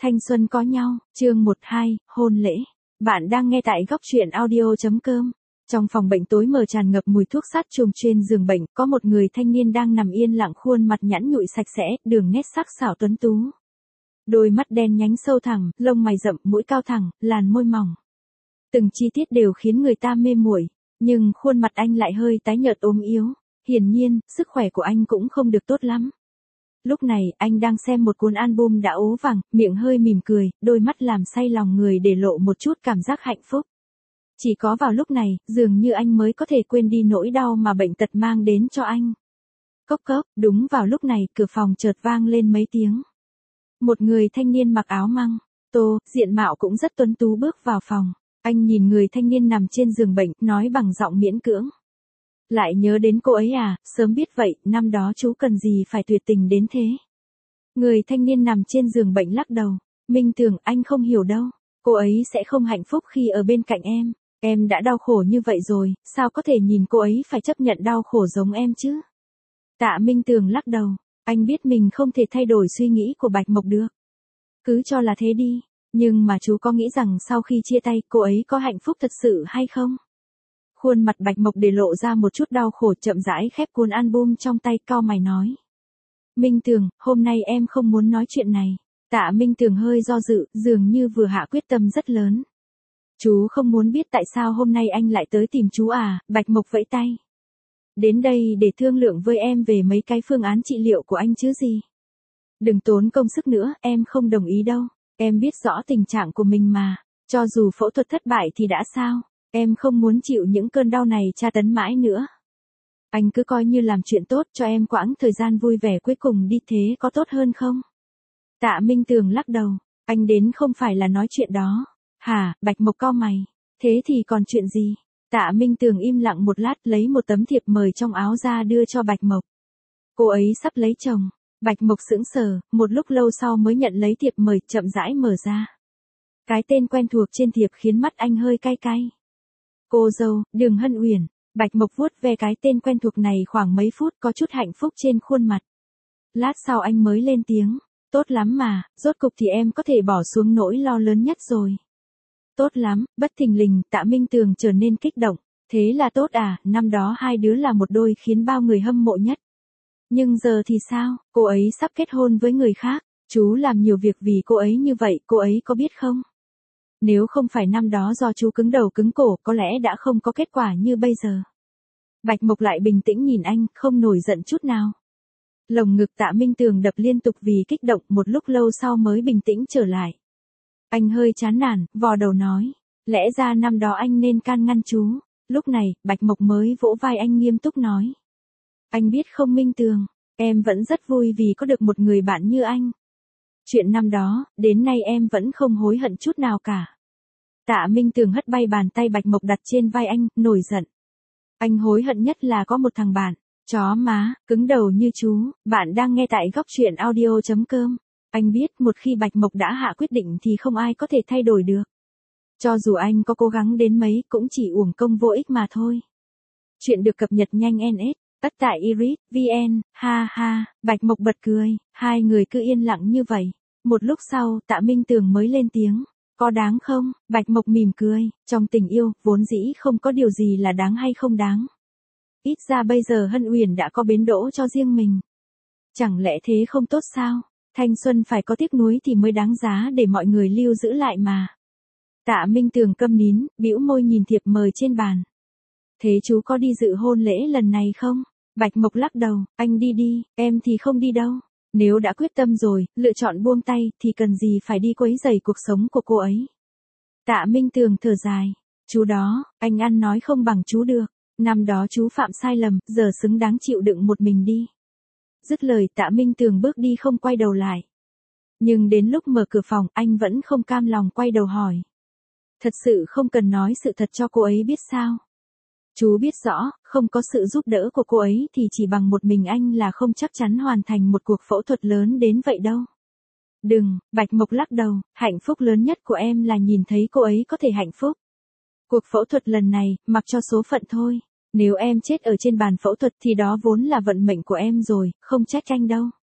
Thanh xuân có nhau, chương 12, hôn lễ. Bạn đang nghe tại góc truyện audio.com. Trong phòng bệnh tối mờ tràn ngập mùi thuốc sát trùng trên giường bệnh, có một người thanh niên đang nằm yên lặng, khuôn mặt nhẵn nhụi sạch sẽ, đường nét sắc sảo tuấn tú. Đôi mắt đen nhánh sâu thẳm, lông mày rậm, mũi cao thẳng, làn môi mỏng. Từng chi tiết đều khiến người ta mê muội, nhưng khuôn mặt anh lại hơi tái nhợt ốm yếu. Hiển nhiên, sức khỏe của anh cũng không được tốt lắm. Lúc này, anh đang xem một cuốn album đã ố vàng, miệng hơi mỉm cười, đôi mắt làm say lòng người để lộ một chút cảm giác hạnh phúc. Chỉ có vào lúc này, dường như anh mới có thể quên đi nỗi đau mà bệnh tật mang đến cho anh. Cốc cốc, đúng vào lúc này, cửa phòng chợt vang lên mấy tiếng. Một người thanh niên mặc áo măng, tô, diện mạo cũng rất tuấn tú bước vào phòng. Anh nhìn người thanh niên nằm trên giường bệnh, nói bằng giọng miễn cưỡng. Lại nhớ đến cô ấy à, sớm biết vậy, năm đó chú cần gì phải tuyệt tình đến thế. Người thanh niên nằm trên giường bệnh lắc đầu. Minh Tường, anh không hiểu đâu. Cô ấy sẽ không hạnh phúc khi ở bên cạnh em. Em đã đau khổ như vậy rồi, sao có thể nhìn cô ấy phải chấp nhận đau khổ giống em chứ? Tạ Minh Tường lắc đầu. Anh biết mình không thể thay đổi suy nghĩ của Bạch Mộc được. Cứ cho là thế đi. Nhưng mà chú có nghĩ rằng sau khi chia tay, cô ấy có hạnh phúc thật sự hay không? Khuôn mặt Bạch Mộc để lộ ra một chút đau khổ, chậm rãi khép cuốn album trong tay, cau mày nói. Minh Tường, hôm nay em không muốn nói chuyện này. Tạ Minh Tường hơi do dự, dường như vừa hạ quyết tâm rất lớn. Chú không muốn biết tại sao hôm nay anh lại tới tìm chú à? Bạch Mộc vẫy tay. Đến đây để thương lượng với em về mấy cái phương án trị liệu của anh chứ gì. Đừng tốn công sức nữa, em không đồng ý đâu. Em biết rõ tình trạng của mình mà. Cho dù phẫu thuật thất bại thì đã sao? Em không muốn chịu những cơn đau này tra tấn mãi nữa. Anh cứ coi như làm chuyện tốt cho em quãng thời gian vui vẻ cuối cùng đi, thế có tốt hơn không? Tạ Minh Tường lắc đầu. Anh đến không phải là nói chuyện đó. Hả? Bạch Mộc cau mày. Thế thì còn chuyện gì? Tạ Minh Tường im lặng một lát, lấy một tấm thiệp mời trong áo ra đưa cho Bạch Mộc. Cô ấy sắp lấy chồng. Bạch Mộc sững sờ, một lúc lâu sau mới nhận lấy thiệp mời, chậm rãi mở ra. Cái tên quen thuộc trên thiệp khiến mắt anh hơi cay cay. Cô dâu, Đường Hân Uyển. Bạch Mộc vuốt ve cái tên quen thuộc này khoảng mấy phút, có chút hạnh phúc trên khuôn mặt. Lát sau anh mới lên tiếng. Tốt lắm mà, rốt cục thì em có thể bỏ xuống nỗi lo lớn nhất rồi. Tốt lắm, bất thình lình, Tạ Minh Tường trở nên kích động. Thế là tốt à, năm đó hai đứa là một đôi khiến bao người hâm mộ nhất. Nhưng giờ thì sao, cô ấy sắp kết hôn với người khác. Chú làm nhiều việc vì cô ấy như vậy, cô ấy có biết không? Nếu không phải năm đó do chú cứng đầu cứng cổ, có lẽ đã không có kết quả như bây giờ. Bạch Mộc lại bình tĩnh nhìn anh, không nổi giận chút nào. Lồng ngực Tạ Minh Tường đập liên tục vì kích động, một lúc lâu sau mới bình tĩnh trở lại. Anh hơi chán nản, vò đầu nói. Lẽ ra năm đó anh nên can ngăn chú. Lúc này, Bạch Mộc mới vỗ vai anh nghiêm túc nói. Anh biết không Minh Tường, em vẫn rất vui vì có được một người bạn như anh. Chuyện năm đó, đến nay em vẫn không hối hận chút nào cả. Tạ Minh Tường hất bay bàn tay Bạch Mộc đặt trên vai anh, nổi giận. Anh hối hận nhất là có một thằng bạn, chó má, cứng đầu như chú. Bạn đang nghe tại góc truyện audio.com. Anh biết một khi Bạch Mộc đã hạ quyết định thì không ai có thể thay đổi được. Cho dù anh có cố gắng đến mấy cũng chỉ uổng công vô ích mà thôi. Chuyện được cập nhật nhanh NS. Tất tại Iris, VN, ha ha, Bạch Mộc bật cười, hai người cứ yên lặng như vậy. Một lúc sau, Tạ Minh Tường mới lên tiếng. Có đáng không? Bạch Mộc mỉm cười, trong tình yêu, vốn dĩ không có điều gì là đáng hay không đáng. Ít ra bây giờ Hân Uyển đã có bến đỗ cho riêng mình. Chẳng lẽ thế không tốt sao? Thanh xuân phải có tiếc nuối thì mới đáng giá để mọi người lưu giữ lại mà. Tạ Minh Tường câm nín, bĩu môi nhìn thiệp mời trên bàn. Thế chú có đi dự hôn lễ lần này không? Bạch Mộc lắc đầu, anh đi đi, em thì không đi đâu. Nếu đã quyết tâm rồi, lựa chọn buông tay, thì cần gì phải đi quấy rầy cuộc sống của cô ấy. Tạ Minh Tường thở dài. Chú đó, anh ăn nói không bằng chú được. Năm đó chú phạm sai lầm, giờ xứng đáng chịu đựng một mình đi. Dứt lời, Tạ Minh Tường bước đi không quay đầu lại. Nhưng đến lúc mở cửa phòng, anh vẫn không cam lòng quay đầu hỏi. Thật sự không cần nói sự thật cho cô ấy biết sao? Chú biết rõ, không có sự giúp đỡ của cô ấy thì chỉ bằng một mình anh là không chắc chắn hoàn thành một cuộc phẫu thuật lớn đến vậy đâu. Đừng, Bạch Mộc lắc đầu, hạnh phúc lớn nhất của em là nhìn thấy cô ấy có thể hạnh phúc. Cuộc phẫu thuật lần này, mặc cho số phận thôi. Nếu em chết ở trên bàn phẫu thuật thì đó vốn là vận mệnh của em rồi, không trách anh đâu.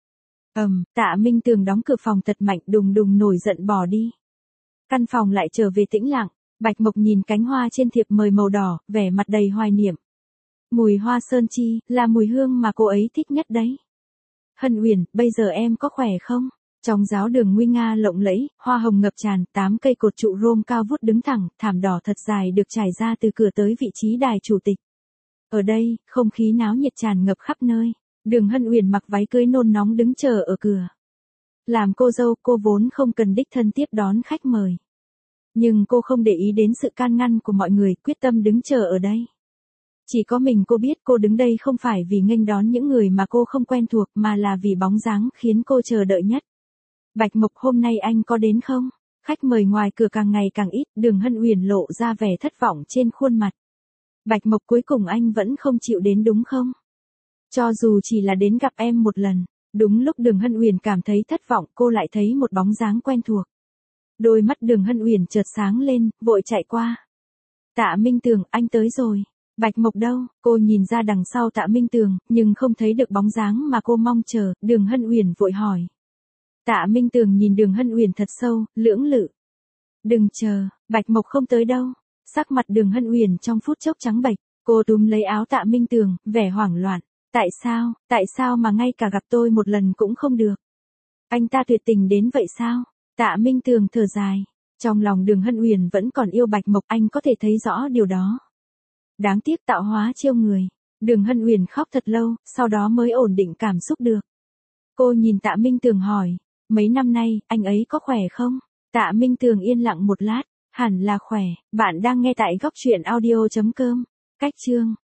Tạ Minh Tường đóng cửa phòng thật mạnh, đùng đùng nổi giận bỏ đi. Căn phòng lại trở về tĩnh lặng, Bạch Mộc nhìn cánh hoa trên thiệp mời màu đỏ, vẻ mặt đầy hoài niệm. Mùi hoa sơn chi, là mùi hương mà cô ấy thích nhất đấy. Hân Uyển, bây giờ em có khỏe không? Trong giáo đường nguy nga lộng lẫy, hoa hồng ngập tràn, 8 cây cột trụ rôm cao vút đứng thẳng, thảm đỏ thật dài được trải ra từ cửa tới vị trí đài chủ tịch. Ở đây, không khí náo nhiệt tràn ngập khắp nơi. Đường Hân Uyển mặc váy cưới nôn nóng đứng chờ ở cửa. Làm cô dâu, cô vốn không cần đích thân tiếp đón khách mời. Nhưng cô không để ý đến sự can ngăn của mọi người, quyết tâm đứng chờ ở đây. Chỉ có mình cô biết cô đứng đây không phải vì nghênh đón những người mà cô không quen thuộc mà là vì bóng dáng khiến cô chờ đợi nhất. Bạch Mộc, hôm nay anh có đến không? Khách mời ngoài cửa càng ngày càng ít, Đường Hân Uyển lộ ra vẻ thất vọng trên khuôn mặt. Bạch Mộc, cuối cùng anh vẫn không chịu đến đúng không? Cho dù chỉ là đến gặp em một lần. Đúng lúc Đường Hân Uyển cảm thấy thất vọng, cô lại thấy một bóng dáng quen thuộc. Đôi mắt Đường Hân Uyển chợt sáng lên, vội chạy qua. Tạ Minh Tường, anh tới rồi. Bạch Mộc đâu? Cô nhìn ra đằng sau Tạ Minh Tường, nhưng không thấy được bóng dáng mà cô mong chờ, Đường Hân Uyển vội hỏi. Tạ Minh Tường nhìn Đường Hân Uyển thật sâu, lưỡng lự. Đừng chờ, Bạch Mộc không tới đâu. Sắc mặt Đường Hân Uyển trong phút chốc trắng bệch, cô túm lấy áo Tạ Minh Tường, vẻ hoảng loạn. Tại sao mà ngay cả gặp tôi một lần cũng không được? Anh ta tuyệt tình đến vậy sao? Tạ Minh Tường thở dài. Trong lòng Đường Hân Uyển vẫn còn yêu Bạch Mộc, anh có thể thấy rõ điều đó. Đáng tiếc tạo hóa trêu người. Đường Hân Uyển khóc thật lâu, sau đó mới ổn định cảm xúc được. Cô nhìn Tạ Minh Tường hỏi, mấy năm nay, anh ấy có khỏe không? Tạ Minh Tường yên lặng một lát, hẳn là khỏe. Bạn đang nghe tại góc truyện audio.com. Cách chương